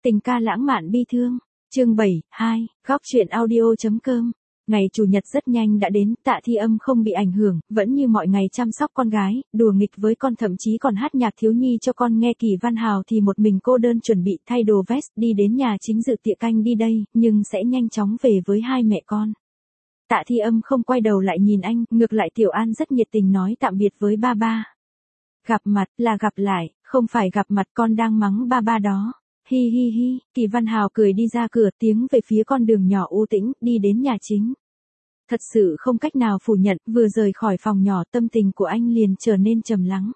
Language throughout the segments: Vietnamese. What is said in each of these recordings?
Tình ca lãng mạn bi thương. Chương 7, 2, góc truyện audio.com. Ngày Chủ nhật rất nhanh đã đến, Tạ Thi Âm không bị ảnh hưởng, vẫn như mọi ngày chăm sóc con gái, đùa nghịch với con, thậm chí còn hát nhạc thiếu nhi cho con nghe. Kỳ Văn Hào thì một mình cô đơn chuẩn bị thay đồ vest đi đến nhà chính dự tiệc canh đi đây, nhưng sẽ nhanh chóng về với hai mẹ con. Tạ Thi Âm không quay đầu lại nhìn anh, ngược lại Tiểu An rất nhiệt tình nói tạm biệt với ba ba. Gặp mặt là gặp lại, không phải gặp mặt, con đang mắng ba ba đó. Hi hi hi, Kỳ Văn Hào cười đi ra cửa, tiến về phía con đường nhỏ u tĩnh, đi đến nhà chính. Thật sự không cách nào phủ nhận, vừa rời khỏi phòng nhỏ tâm tình của anh liền trở nên trầm lắng.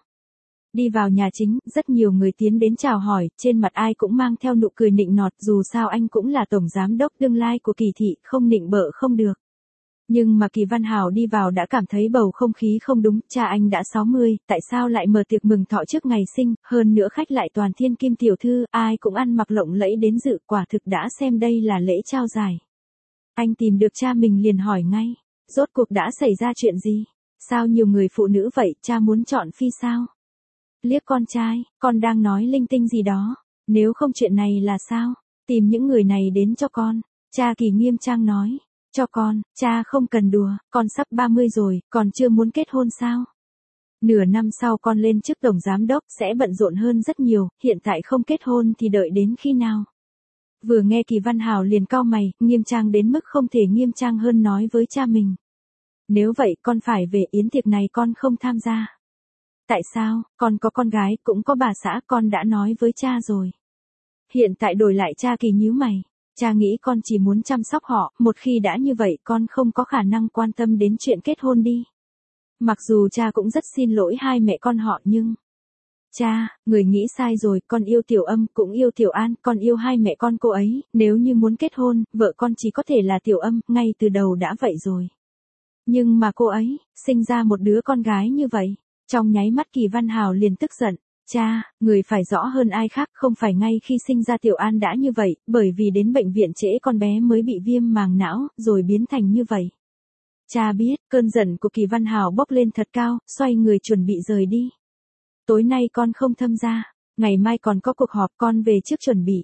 Đi vào nhà chính, rất nhiều người tiến đến chào hỏi, trên mặt ai cũng mang theo nụ cười nịnh nọt, dù sao anh cũng là tổng giám đốc tương lai của Kỳ thị, không nịnh bợ không được. Nhưng mà Kỳ Văn Hào đi vào đã cảm thấy bầu không khí không đúng, cha anh đã 60, tại sao lại mở tiệc mừng thọ trước ngày sinh, hơn nữa khách lại toàn thiên kim tiểu thư, ai cũng ăn mặc lộng lẫy đến dự, quả thực đã xem đây là lễ trao giải. Anh tìm được cha mình liền hỏi ngay, rốt cuộc đã xảy ra chuyện gì? Sao nhiều người phụ nữ vậy, cha muốn chọn phi sao? Liếc con trai, con đang nói linh tinh gì đó, nếu không chuyện này là sao? Tìm những người này đến cho con, cha Kỳ nghiêm trang nói. Cho con, cha không cần đùa, con sắp 30 rồi, còn chưa muốn kết hôn sao? Nửa năm sau con lên chức tổng giám đốc sẽ bận rộn hơn rất nhiều, hiện tại không kết hôn thì đợi đến khi nào? Vừa nghe Kỳ Văn Hào liền cau mày, nghiêm trang đến mức không thể nghiêm trang hơn nói với cha mình. Nếu vậy con phải về, yến tiệc này con không tham gia. Tại sao, con có con gái, cũng có bà xã, con đã nói với cha rồi. Hiện tại đổi lại cha Kỳ nhíu mày. Cha nghĩ con chỉ muốn chăm sóc họ, một khi đã như vậy con không có khả năng quan tâm đến chuyện kết hôn đi. Mặc dù cha cũng rất xin lỗi hai mẹ con họ nhưng... Cha, người nghĩ sai rồi, con yêu Tiểu Âm, cũng yêu Tiểu An, con yêu hai mẹ con cô ấy, nếu như muốn kết hôn, vợ con chỉ có thể là Tiểu Âm, ngay từ đầu đã vậy rồi. Nhưng mà cô ấy, sinh ra một đứa con gái như vậy, trong nháy mắt Kỳ Văn Hào liền tức giận. Cha, người phải rõ hơn ai khác, không phải ngay khi sinh ra Tiểu An đã như vậy, bởi vì đến bệnh viện trễ con bé mới bị viêm màng não, rồi biến thành như vậy. Cha biết, cơn giận của Kỳ Văn Hào bốc lên thật cao, xoay người chuẩn bị rời đi. Tối nay con không tham gia, ngày mai còn có cuộc họp, con về trước chuẩn bị.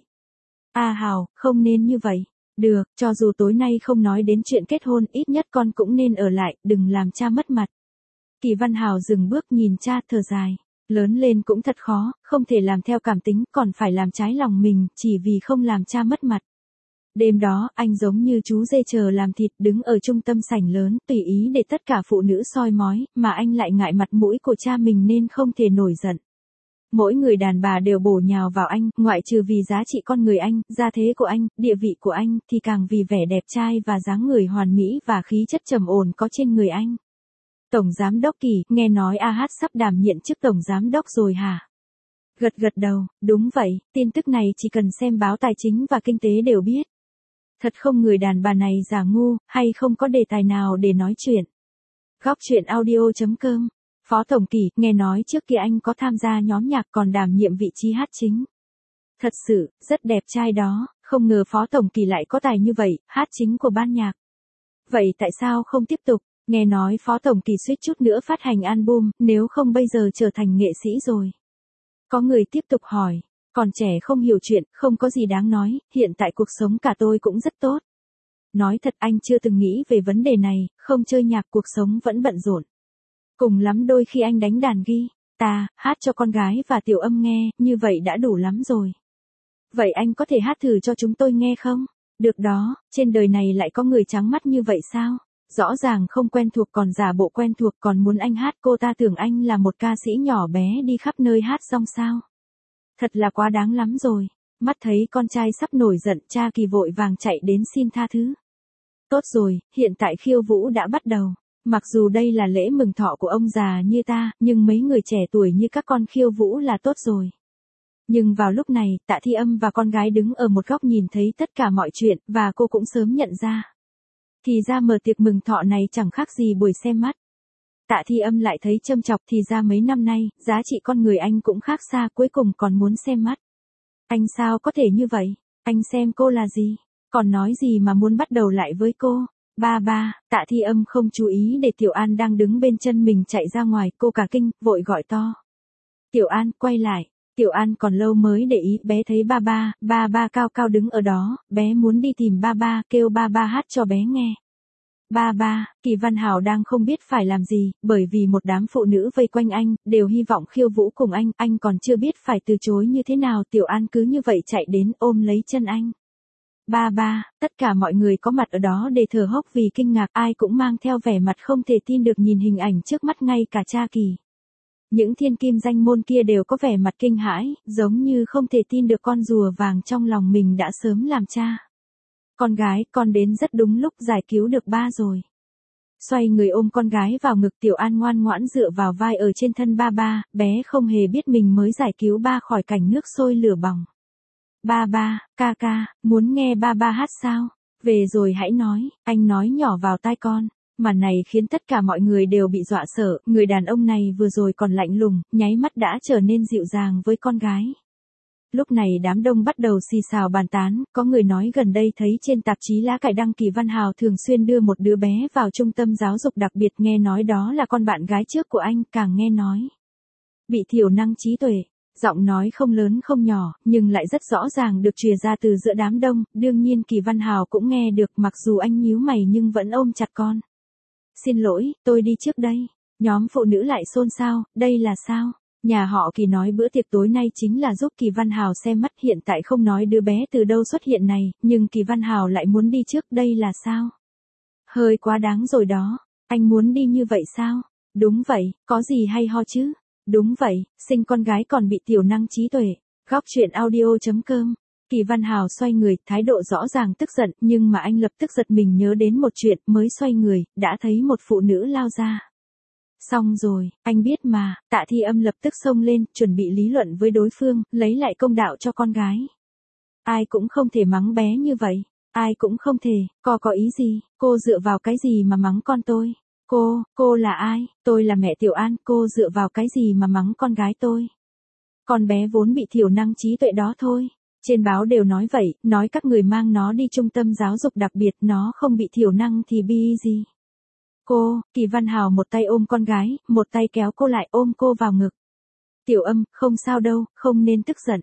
Hào, không nên như vậy. Được, cho dù tối nay không nói đến chuyện kết hôn, ít nhất con cũng nên ở lại, đừng làm cha mất mặt. Kỳ Văn Hào dừng bước nhìn cha, thở dài. Lớn lên cũng thật khó, không thể làm theo cảm tính, còn phải làm trái lòng mình, chỉ vì không làm cha mất mặt. Đêm đó, anh giống như chú dê chờ làm thịt, đứng ở trung tâm sảnh lớn, tùy ý để tất cả phụ nữ soi mói, mà anh lại ngại mặt mũi của cha mình nên không thể nổi giận. Mỗi người đàn bà đều bổ nhào vào anh, ngoại trừ vì giá trị con người anh, gia thế của anh, địa vị của anh, thì càng vì vẻ đẹp trai và dáng người hoàn mỹ và khí chất trầm ổn có trên người anh. Tổng giám đốc Kỳ, nghe nói AH sắp đảm nhiệm chức tổng giám đốc rồi hả? Gật gật đầu, đúng vậy, tin tức này chỉ cần xem báo tài chính và kinh tế đều biết. Thật không, người đàn bà này giả ngu, hay không có đề tài nào để nói chuyện. Góc truyện audio.com. Phó Tổng Kỳ, nghe nói trước kia anh có tham gia nhóm nhạc còn đảm nhiệm vị trí hát chính. Thật sự, rất đẹp trai đó, không ngờ Phó Tổng Kỳ lại có tài như vậy, hát chính của ban nhạc. Vậy tại sao không tiếp tục? Nghe nói Phó Tổng Kỳ suýt chút nữa phát hành album, nếu không bây giờ trở thành nghệ sĩ rồi. Có người tiếp tục hỏi, còn trẻ không hiểu chuyện, không có gì đáng nói, hiện tại cuộc sống cả tôi cũng rất tốt. Nói thật anh chưa từng nghĩ về vấn đề này, không chơi nhạc cuộc sống vẫn bận rộn. Cùng lắm đôi khi anh đánh đàn guitar, hát cho con gái và Tiểu Âm nghe, như vậy đã đủ lắm rồi. Vậy anh có thể hát thử cho chúng tôi nghe không? Được đó, trên đời này lại có người trắng mắt như vậy sao? Rõ ràng không quen thuộc còn giả bộ quen thuộc, còn muốn anh hát, cô ta tưởng anh là một ca sĩ nhỏ bé đi khắp nơi hát xong sao. Thật là quá đáng lắm rồi. Mắt thấy con trai sắp nổi giận, cha Kỳ vội vàng chạy đến xin tha thứ. Tốt rồi, hiện tại khiêu vũ đã bắt đầu. Mặc dù đây là lễ mừng thọ của ông già như ta, nhưng mấy người trẻ tuổi như các con khiêu vũ là tốt rồi. Nhưng vào lúc này, Tạ Thi Âm và con gái đứng ở một góc nhìn thấy tất cả mọi chuyện, và cô cũng sớm nhận ra. Thì ra mở tiệc mừng thọ này chẳng khác gì buổi xem mắt. Tạ Thi Âm lại thấy châm chọc, thì ra mấy năm nay, giá trị con người anh cũng khác xa, cuối cùng còn muốn xem mắt. Anh sao có thể như vậy? Anh xem cô là gì? Còn nói gì mà muốn bắt đầu lại với cô? Ba ba, Tạ Thi Âm không chú ý để Tiểu An đang đứng bên chân mình chạy ra ngoài, cô cả kinh, vội gọi to. Tiểu An, quay lại. Tiểu An còn lâu mới để ý, bé thấy ba ba cao cao đứng ở đó, bé muốn đi tìm ba, kêu ba hát cho bé nghe. Ba, Kỳ Văn Hào đang không biết phải làm gì, bởi vì một đám phụ nữ vây quanh anh, đều hy vọng khiêu vũ cùng anh còn chưa biết phải từ chối như thế nào. Tiểu An cứ như vậy chạy đến ôm lấy chân anh. Ba, tất cả mọi người có mặt ở đó để thở hốc vì kinh ngạc, ai cũng mang theo vẻ mặt không thể tin được nhìn hình ảnh trước mắt, ngay cả cha Kỳ. Những thiên kim danh môn kia đều có vẻ mặt kinh hãi, giống như không thể tin được con rùa vàng trong lòng mình đã sớm làm cha. Con gái, con đến rất đúng lúc, giải cứu được ba rồi. Xoay người ôm con gái vào ngực, Tiểu An ngoan ngoãn dựa vào vai ở trên thân ba, bé không hề biết mình mới giải cứu ba khỏi cảnh nước sôi lửa bỏng. Ba, ca, muốn nghe ba hát sao? Về rồi hãy nói, anh nói nhỏ vào tai con. Màn này khiến tất cả mọi người đều bị dọa sợ, người đàn ông này vừa rồi còn lạnh lùng, nháy mắt đã trở nên dịu dàng với con gái. Lúc này đám đông bắt đầu xì xào bàn tán, có người nói gần đây thấy trên tạp chí lá cải đăng Kỳ Văn Hào thường xuyên đưa một đứa bé vào trung tâm giáo dục đặc biệt, nghe nói đó là con bạn gái trước của anh, càng nghe nói bị thiểu năng trí tuệ. Giọng nói không lớn không nhỏ, nhưng lại rất rõ ràng được truyền ra từ giữa đám đông, đương nhiên Kỳ Văn Hào cũng nghe được, mặc dù anh nhíu mày nhưng vẫn ôm chặt con. Xin lỗi, tôi đi trước đây. Nhóm phụ nữ lại xôn xao, đây là sao? Nhà họ Kỳ nói bữa tiệc tối nay chính là giúp Kỳ Văn Hào xem mắt, hiện tại không nói đứa bé từ đâu xuất hiện này, nhưng Kỳ Văn Hào lại muốn đi trước, đây là sao? Hơi quá đáng rồi đó, anh muốn đi như vậy sao? Đúng vậy, có gì hay ho chứ? Đúng vậy, sinh con gái còn bị thiểu năng trí tuệ. Góc truyện audio.com. Kỳ Văn Hào xoay người, thái độ rõ ràng tức giận, nhưng mà anh lập tức giật mình nhớ đến một chuyện, mới xoay người, đã thấy một phụ nữ lao ra. Xong rồi, anh biết mà. Tạ Thi Âm lập tức xông lên, chuẩn bị lý luận với đối phương, lấy lại công đạo cho con gái. Ai cũng không thể mắng bé như vậy, ai cũng không thể, có ý gì, cô dựa vào cái gì mà mắng con tôi? Cô là ai? Tôi là mẹ Tiểu An, cô dựa vào cái gì mà mắng con gái tôi? Con bé vốn bị thiểu năng trí tuệ đó thôi. Trên báo đều nói vậy, nói các người mang nó đi trung tâm giáo dục đặc biệt, nó không bị thiểu năng thì bi gì. Kỳ Văn Hào một tay ôm con gái, một tay kéo cô lại, ôm cô vào ngực. Tiểu Âm, không sao đâu, không nên tức giận.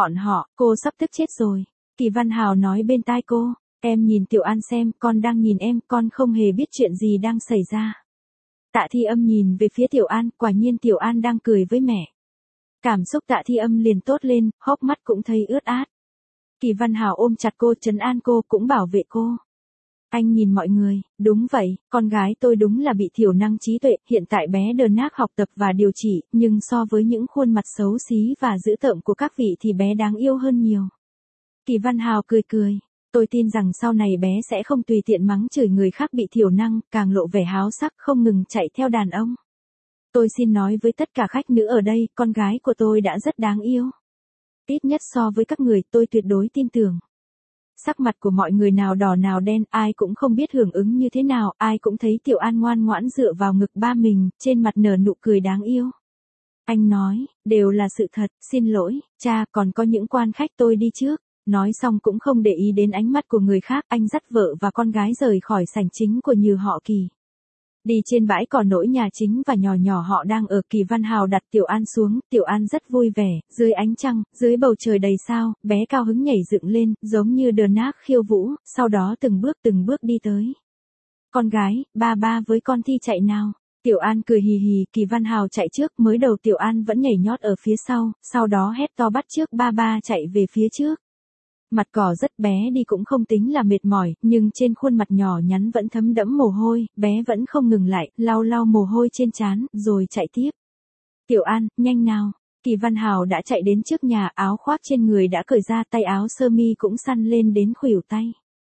Cô sắp tức chết rồi. Kỳ Văn Hào nói bên tai cô, em nhìn Tiểu An xem, con đang nhìn em, con không hề biết chuyện gì đang xảy ra. Tạ Thi Âm nhìn về phía Tiểu An, quả nhiên Tiểu An đang cười với mẹ. Cảm xúc Tạ Thi Âm liền tốt lên, hốc mắt cũng thấy ướt át. Kỳ Văn Hào ôm chặt cô, trấn an cô, cũng bảo vệ cô. Anh nhìn mọi người, đúng vậy, con gái tôi đúng là bị thiểu năng trí tuệ, hiện tại bé đờn nác học tập và điều trị, nhưng so với những khuôn mặt xấu xí và dữ tợn của các vị thì bé đáng yêu hơn nhiều. Kỳ Văn Hào cười, tôi tin rằng sau này bé sẽ không tùy tiện mắng chửi người khác bị thiểu năng, càng lộ vẻ háo sắc, không ngừng chạy theo đàn ông. Tôi xin nói với tất cả khách nữ ở đây, con gái của tôi đã rất đáng yêu. Ít nhất so với các người, tôi tuyệt đối tin tưởng. Sắc mặt của mọi người nào đỏ nào đen, ai cũng không biết hưởng ứng như thế nào, ai cũng thấy Tiểu An ngoan ngoãn dựa vào ngực ba mình, trên mặt nở nụ cười đáng yêu. Anh nói, đều là sự thật, xin lỗi, cha, còn có những quan khách tôi đi trước. Nói xong cũng không để ý đến ánh mắt của người khác, anh dắt vợ và con gái rời khỏi sảnh chính của Như họ Kỳ. Đi trên bãi cỏ nỗi nhà chính và nhỏ họ đang ở, Kỳ Văn Hào đặt Tiểu An xuống, Tiểu An rất vui vẻ, dưới ánh trăng, dưới bầu trời đầy sao, bé cao hứng nhảy dựng lên, giống như đờn nác khiêu vũ, sau đó từng bước đi tới. Con gái, ba với con thi chạy nào. Tiểu An cười hì hì, Kỳ Văn Hào chạy trước, mới đầu Tiểu An vẫn nhảy nhót ở phía sau đó hét to bắt trước ba chạy về phía trước. Mặt cỏ rất bé đi cũng không tính là mệt mỏi, nhưng trên khuôn mặt nhỏ nhắn vẫn thấm đẫm mồ hôi, bé vẫn không ngừng lại, lau mồ hôi trên trán, rồi chạy tiếp. Tiểu An, nhanh nào. Kỳ Văn Hào đã chạy đến trước nhà, áo khoác trên người đã cởi ra, tay áo sơ mi cũng săn lên đến khuỷu tay.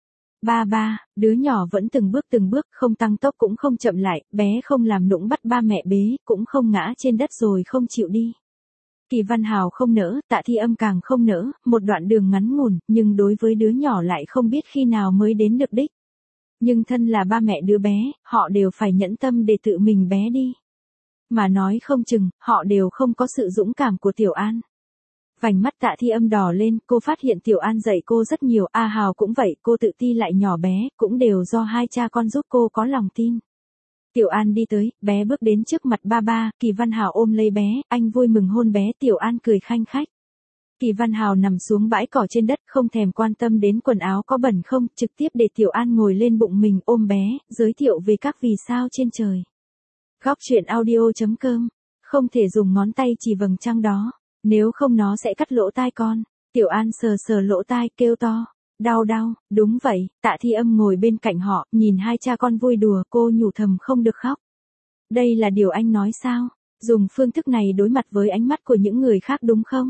Ba, đứa nhỏ vẫn từng bước, không tăng tốc cũng không chậm lại, bé không làm nũng bắt ba mẹ bế, cũng không ngã trên đất rồi không chịu đi. Kỳ Văn Hào không nỡ, Tạ Thi Âm càng không nỡ, một đoạn đường ngắn ngủn, nhưng đối với đứa nhỏ lại không biết khi nào mới đến được đích. Nhưng thân là ba mẹ đứa bé, họ đều phải nhẫn tâm để tự mình bé đi. Mà nói không chừng, họ đều không có sự dũng cảm của Tiểu An. Vành mắt Tạ Thi Âm đỏ lên, cô phát hiện Tiểu An dạy cô rất nhiều, Hào cũng vậy, cô tự ti lại nhỏ bé, cũng đều do hai cha con giúp cô có lòng tin. Tiểu An đi tới, bé bước đến trước mặt ba, Kỳ Văn Hào ôm lấy bé, anh vui mừng hôn bé, Tiểu An cười khanh khách. Kỳ Văn Hào nằm xuống bãi cỏ trên đất không thèm quan tâm đến quần áo có bẩn không, trực tiếp để Tiểu An ngồi lên bụng mình ôm bé, giới thiệu về các vì sao trên trời. Góc truyện audio.com, không thể dùng ngón tay chỉ vầng trăng đó, nếu không nó sẽ cắt lỗ tai con. Tiểu An sờ sờ lỗ tai kêu to, đau đau, đúng vậy, Tạ Thi Âm ngồi bên cạnh họ, nhìn hai cha con vui đùa, cô nhủ thầm không được khóc. Đây là điều anh nói sao, dùng phương thức này đối mặt với ánh mắt của những người khác đúng không?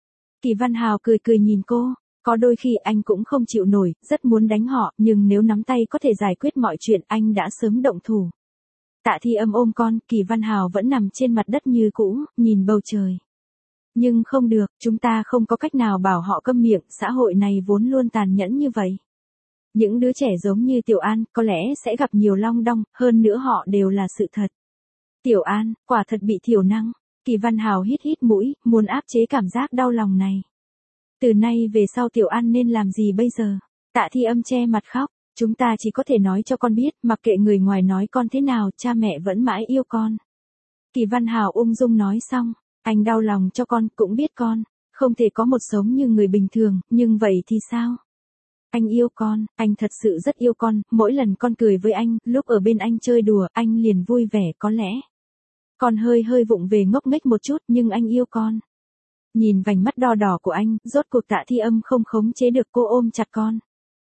Kỳ Văn Hào cười cười nhìn cô, có đôi khi anh cũng không chịu nổi, rất muốn đánh họ, nhưng nếu nắm tay có thể giải quyết mọi chuyện anh đã sớm động thủ. Tạ Thi Âm ôm con, Kỳ Văn Hào vẫn nằm trên mặt đất như cũ, nhìn bầu trời. Nhưng không được, chúng ta không có cách nào bảo họ câm miệng, xã hội này vốn luôn tàn nhẫn như vậy. Những đứa trẻ giống như Tiểu An, có lẽ sẽ gặp nhiều long đong, hơn nữa họ đều là sự thật. Tiểu An, quả thật bị thiểu năng. Kỳ Văn Hào hít hít mũi, muốn áp chế cảm giác đau lòng này. Từ nay về sau Tiểu An nên làm gì bây giờ? Tạ Thi Âm che mặt khóc, chúng ta chỉ có thể nói cho con biết, mặc kệ người ngoài nói con thế nào, cha mẹ vẫn mãi yêu con. Kỳ Văn Hào ung dung nói xong, anh đau lòng cho con, cũng biết con không thể có một sống như người bình thường, nhưng vậy thì sao? Anh yêu con, anh thật sự rất yêu con, mỗi lần con cười với anh, lúc ở bên anh chơi đùa, anh liền vui vẻ, có lẽ con hơi vụng về ngốc nghếch một chút, nhưng anh yêu con. Nhìn vành mắt đỏ đỏ của anh, rốt cuộc Tạ Thi Âm không khống chế được, cô ôm chặt con.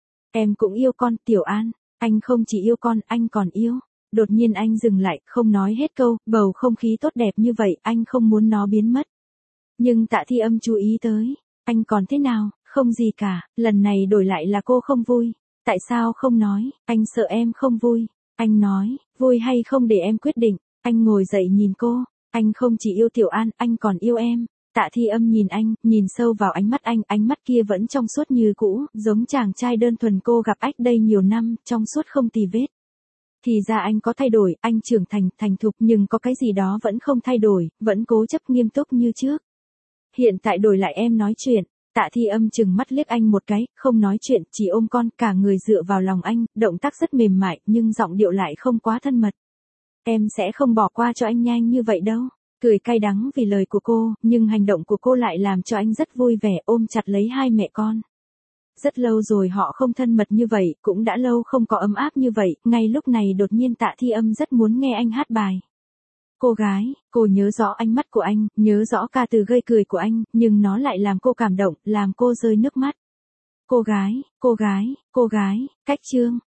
Em cũng yêu con, Tiểu An, anh không chỉ yêu con, anh còn yêu. Đột nhiên anh dừng lại, không nói hết câu, bầu không khí tốt đẹp như vậy, anh không muốn nó biến mất. Nhưng Tạ Thi Âm chú ý tới, anh còn thế nào, không gì cả, lần này đổi lại là cô không vui. Tại sao không nói, anh sợ em không vui. Anh nói, vui hay không để em quyết định. Anh ngồi dậy nhìn cô, anh không chỉ yêu Tiểu An, anh còn yêu em. Tạ Thi Âm nhìn anh, nhìn sâu vào ánh mắt anh, ánh mắt kia vẫn trong suốt như cũ, giống chàng trai đơn thuần cô gặp ách đây nhiều năm, trong suốt không tì vết. Thì ra anh có thay đổi, anh trưởng thành, thành thục, nhưng có cái gì đó vẫn không thay đổi, vẫn cố chấp nghiêm túc như trước. Hiện tại đổi lại em nói chuyện. Tạ Thi Âm chừng mắt liếc anh một cái, không nói chuyện, chỉ ôm con, cả người dựa vào lòng anh, động tác rất mềm mại, nhưng giọng điệu lại không quá thân mật. Em sẽ không bỏ qua cho anh nhanh như vậy đâu. Cười cay đắng vì lời của cô, nhưng hành động của cô lại làm cho anh rất vui vẻ, ôm chặt lấy hai mẹ con. Rất lâu rồi họ không thân mật như vậy, cũng đã lâu không có ấm áp như vậy, ngay lúc này đột nhiên Tạ Thi Âm rất muốn nghe anh hát bài. Cô gái, cô nhớ rõ ánh mắt của anh, nhớ rõ ca từ gây cười của anh, nhưng nó lại làm cô cảm động, làm cô rơi nước mắt. Cô gái, cách chương.